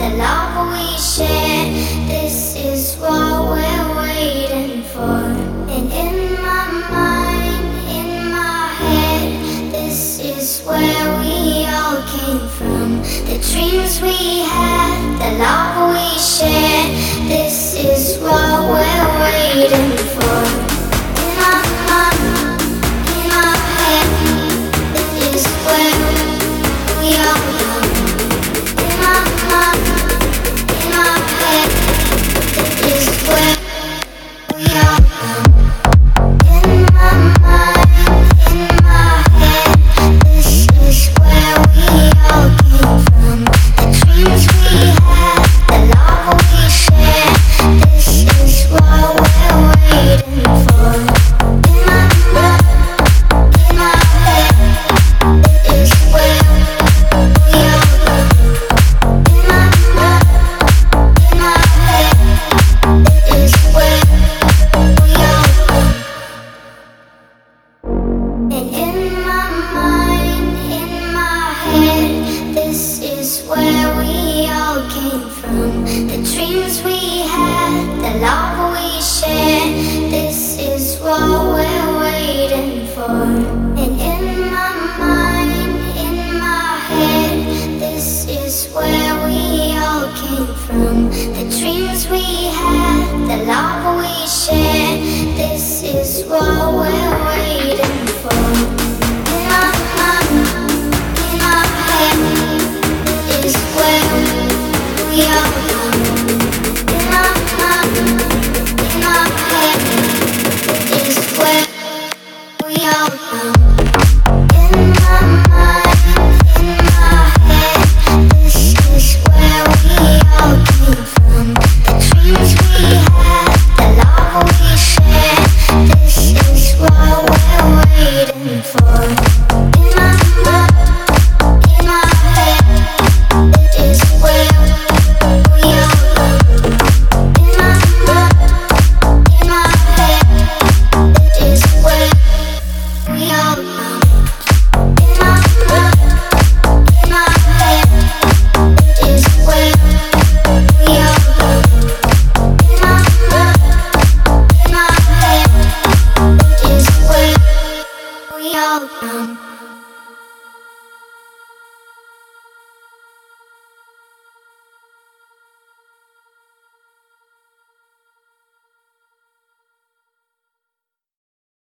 the love we share. This is what we're waiting for. And in my mind, in my head, this is where we all came from. The dreams we had, the love we share. This is what we're waiting for. In my mind, in my head, this is where we all come. In my mind, in my head, this is where we all come. In my mind, in my head, this is where we all came from. The dreams we had, the love we share. This is what we're waiting for. In my mind, in my head, this is where we all come. In my mind, in my head, this is where we all come. And in my mind, in my head, this is where we all came from. The dreams we had, the love we share. This is what we're waiting for.